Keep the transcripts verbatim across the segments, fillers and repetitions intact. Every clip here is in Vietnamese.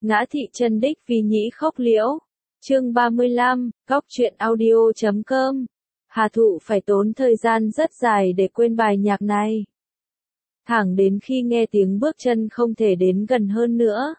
Ngã thị chân đích vì nhĩ khốc liễu. Chương ba mươi lăm, góc truyện audio chấm com. Hà Thụ phải tốn thời gian rất dài để quên bài nhạc này. Thẳng đến khi nghe tiếng bước chân không thể đến gần hơn nữa,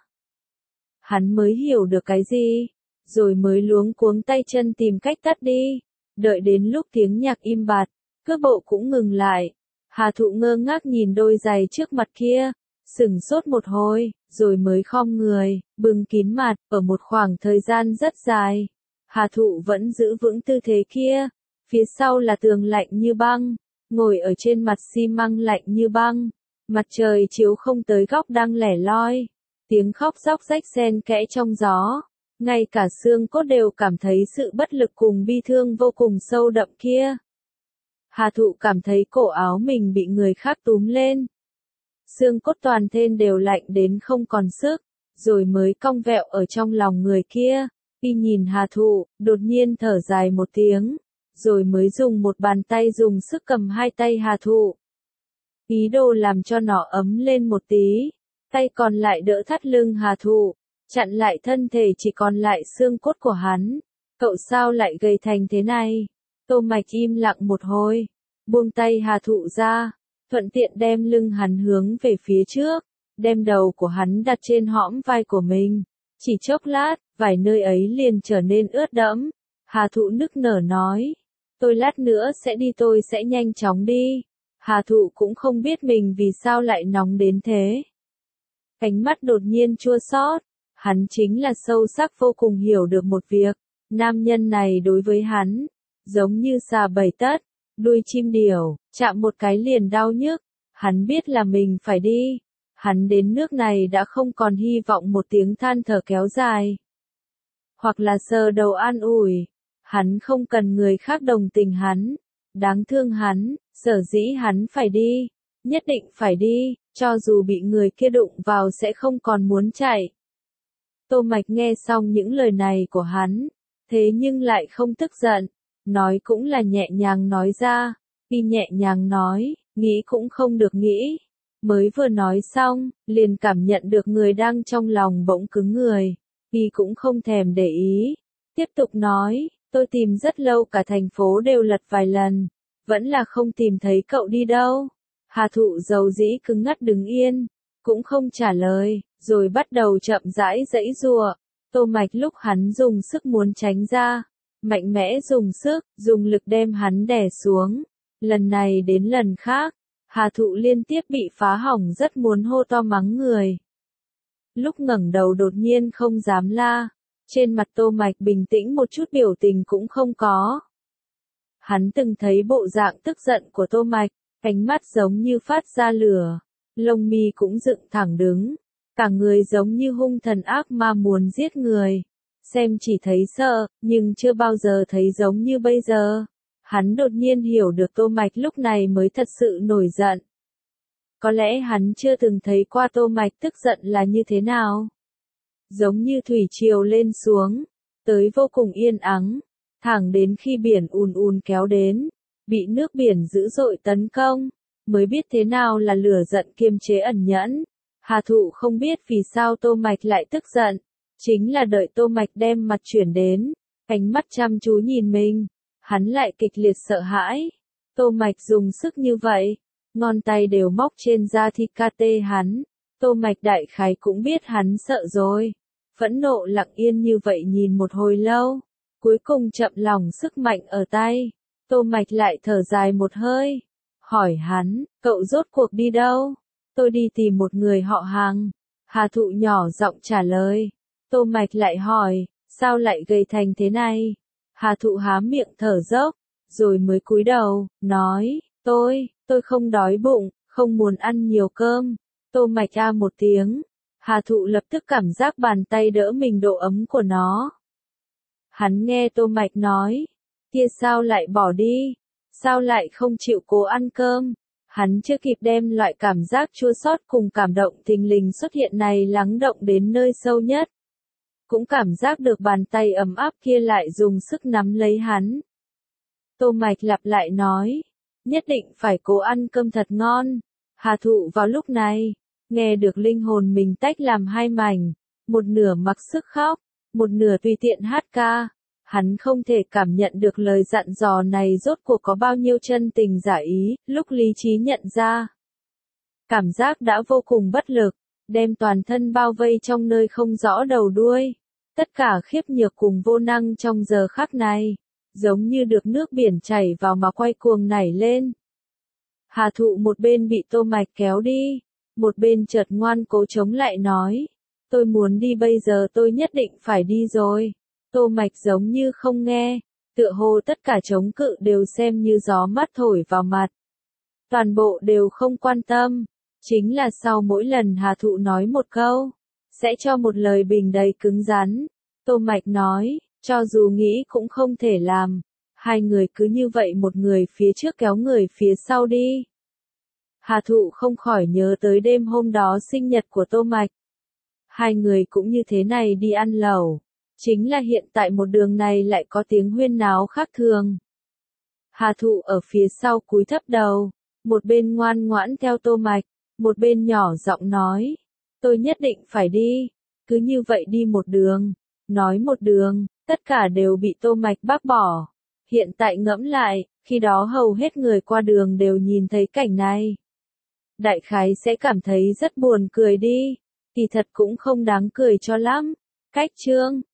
hắn mới hiểu được cái gì, rồi mới luống cuống tay chân tìm cách tắt đi. Đợi đến lúc tiếng nhạc im bặt, cước bộ cũng ngừng lại. Hà Thụ ngơ ngác nhìn đôi giày trước mặt kia, sửng sốt một hồi, rồi mới khom người, bưng kín mặt. Ở một khoảng thời gian rất dài, Hà Thụ vẫn giữ vững tư thế kia. Phía sau là tường lạnh như băng, ngồi ở trên mặt xi măng lạnh như băng. Mặt trời chiếu không tới góc đang lẻ loi, tiếng khóc róc rách xen kẽ trong gió. Ngay cả xương cốt đều cảm thấy sự bất lực cùng bi thương vô cùng sâu đậm kia. Hà Thụ cảm thấy cổ áo mình bị người khác túm lên. Xương cốt toàn thân đều lạnh đến không còn sức, rồi mới cong vẹo ở trong lòng người kia. Y nhìn Hà Thụ, đột nhiên thở dài một tiếng, rồi mới dùng một bàn tay dùng sức cầm hai tay Hà Thụ, ý đồ làm cho nó ấm lên một tí. Tay còn lại đỡ thắt lưng Hà Thụ, chặn lại thân thể chỉ còn lại xương cốt của hắn. Cậu sao lại gầy thành thế này? Tô Mạch im lặng một hồi, buông tay Hà Thụ ra, thuận tiện đem lưng hắn hướng về phía trước, đem đầu của hắn đặt trên hõm vai của mình. Chỉ chốc lát, vài nơi ấy liền trở nên ướt đẫm. Hà Thụ nức nở nói, tôi lát nữa sẽ đi, tôi sẽ nhanh chóng đi. Hà Thụ cũng không biết mình vì sao lại nóng đến thế. Cánh mắt đột nhiên chua xót, hắn chính là sâu sắc vô cùng hiểu được một việc, nam nhân này đối với hắn, giống như xà bảy tấc, đuôi chim điểu, chạm một cái liền đau nhức. Hắn biết là mình phải đi, hắn đến nước này đã không còn hy vọng một tiếng than thở kéo dài, hoặc là sờ đầu an ủi. Hắn không cần người khác đồng tình hắn, đáng thương hắn, sở dĩ hắn phải đi, nhất định phải đi, cho dù bị người kia đụng vào sẽ không còn muốn chạy. Tô Mạch nghe xong những lời này của hắn, thế nhưng lại không tức giận, nói cũng là nhẹ nhàng nói ra. Y nhẹ nhàng nói, nghĩ cũng không được nghĩ. Mới vừa nói xong, liền cảm nhận được người đang trong lòng bỗng cứng người. Y cũng không thèm để ý, tiếp tục nói, tôi tìm rất lâu, cả thành phố đều lật vài lần, vẫn là không tìm thấy cậu đi đâu. Hà Thụ dầu dĩ cứng ngắc đứng yên, cũng không trả lời, rồi bắt đầu chậm rãi giãy giụa. Tô Mạch lúc hắn dùng sức muốn tránh ra, mạnh mẽ dùng sức, dùng lực đem hắn đè xuống. Lần này đến lần khác, Hà Thụ liên tiếp bị phá hỏng, rất muốn hô to mắng người. Lúc ngẩng đầu đột nhiên không dám la, trên mặt Tô Mạch bình tĩnh một chút biểu tình cũng không có. Hắn từng thấy bộ dạng tức giận của Tô Mạch, ánh mắt giống như phát ra lửa, lông mi cũng dựng thẳng đứng, cả người giống như hung thần ác ma muốn giết người. Xem chỉ thấy sợ, nhưng chưa bao giờ thấy giống như bây giờ. Hắn đột nhiên hiểu được Tô Mạch lúc này mới thật sự nổi giận. Có lẽ hắn chưa từng thấy qua Tô Mạch tức giận là như thế nào. Giống như thủy triều lên xuống, tới vô cùng yên ắng, thẳng đến khi biển ùn ùn kéo đến, bị nước biển dữ dội tấn công, mới biết thế nào là lửa giận kiềm chế ẩn nhẫn. Hà Thụ không biết vì sao Tô Mạch lại tức giận, chính là đợi Tô Mạch đem mặt chuyển đến, ánh mắt chăm chú nhìn mình, hắn lại kịch liệt sợ hãi. Tô Mạch dùng sức như vậy, ngón tay đều móc trên da thịt ca tê hắn. Tô Mạch đại khái cũng biết hắn sợ rồi, phẫn nộ lặng yên như vậy nhìn một hồi lâu, cuối cùng chậm lòng sức mạnh ở tay. Tô Mạch lại thở dài một hơi, hỏi hắn, cậu rốt cuộc đi đâu? Tôi đi tìm một người họ Hàng. Hà Thụ nhỏ giọng trả lời. Tô Mạch lại hỏi, sao lại gầy thành thế này? Hà Thụ há miệng thở dốc, rồi mới cúi đầu, nói, tôi, tôi không đói bụng, không muốn ăn nhiều cơm. Tô Mạch a một tiếng, Hà Thụ lập tức cảm giác bàn tay đỡ mình độ ấm của nó. Hắn nghe Tô Mạch nói, kia sao lại bỏ đi? Sao lại không chịu cố ăn cơm? Hắn chưa kịp đem loại cảm giác chua xót cùng cảm động thình lình xuất hiện này lắng động đến nơi sâu nhất. Cũng cảm giác được bàn tay ấm áp kia lại dùng sức nắm lấy hắn. Tô Mạch lặp lại nói, nhất định phải cố ăn cơm thật ngon. Hà Thụ vào lúc này, nghe được linh hồn mình tách làm hai mảnh, một nửa mặc sức khóc, một nửa tùy tiện hát ca. Hắn không thể cảm nhận được lời dặn dò này rốt cuộc có bao nhiêu chân tình giả ý, lúc lý trí nhận ra. Cảm giác đã vô cùng bất lực, đem toàn thân bao vây trong nơi không rõ đầu đuôi. Tất cả khiếp nhược cùng vô năng trong giờ khắc này, giống như được nước biển chảy vào mà quay cuồng nảy lên. Hà Thụ một bên bị Tô Mạch kéo đi, một bên chợt ngoan cố chống lại nói, tôi muốn đi bây giờ, tôi nhất định phải đi rồi. Tô Mạch giống như không nghe, tựa hồ tất cả chống cự đều xem như gió mát thổi vào mặt. Toàn bộ đều không quan tâm, chính là sau mỗi lần Hà Thụ nói một câu, sẽ cho một lời bình đầy cứng rắn. Tô Mạch nói, cho dù nghĩ cũng không thể làm. Hai người cứ như vậy một người phía trước kéo người phía sau đi. Hà Thụ không khỏi nhớ tới đêm hôm đó sinh nhật của Tô Mạch. Hai người cũng như thế này đi ăn lẩu. Chính là hiện tại một đường này lại có tiếng huyên náo khác thường. Hà Thụ ở phía sau cúi thấp đầu, một bên ngoan ngoãn theo Tô Mạch, một bên nhỏ giọng nói, tôi nhất định phải đi, cứ như vậy đi một đường, nói một đường, tất cả đều bị Tô Mạch bác bỏ. Hiện tại ngẫm lại, khi đó hầu hết người qua đường đều nhìn thấy cảnh này. Đại khái sẽ cảm thấy rất buồn cười đi, kỳ thật cũng không đáng cười cho lắm. Cách chương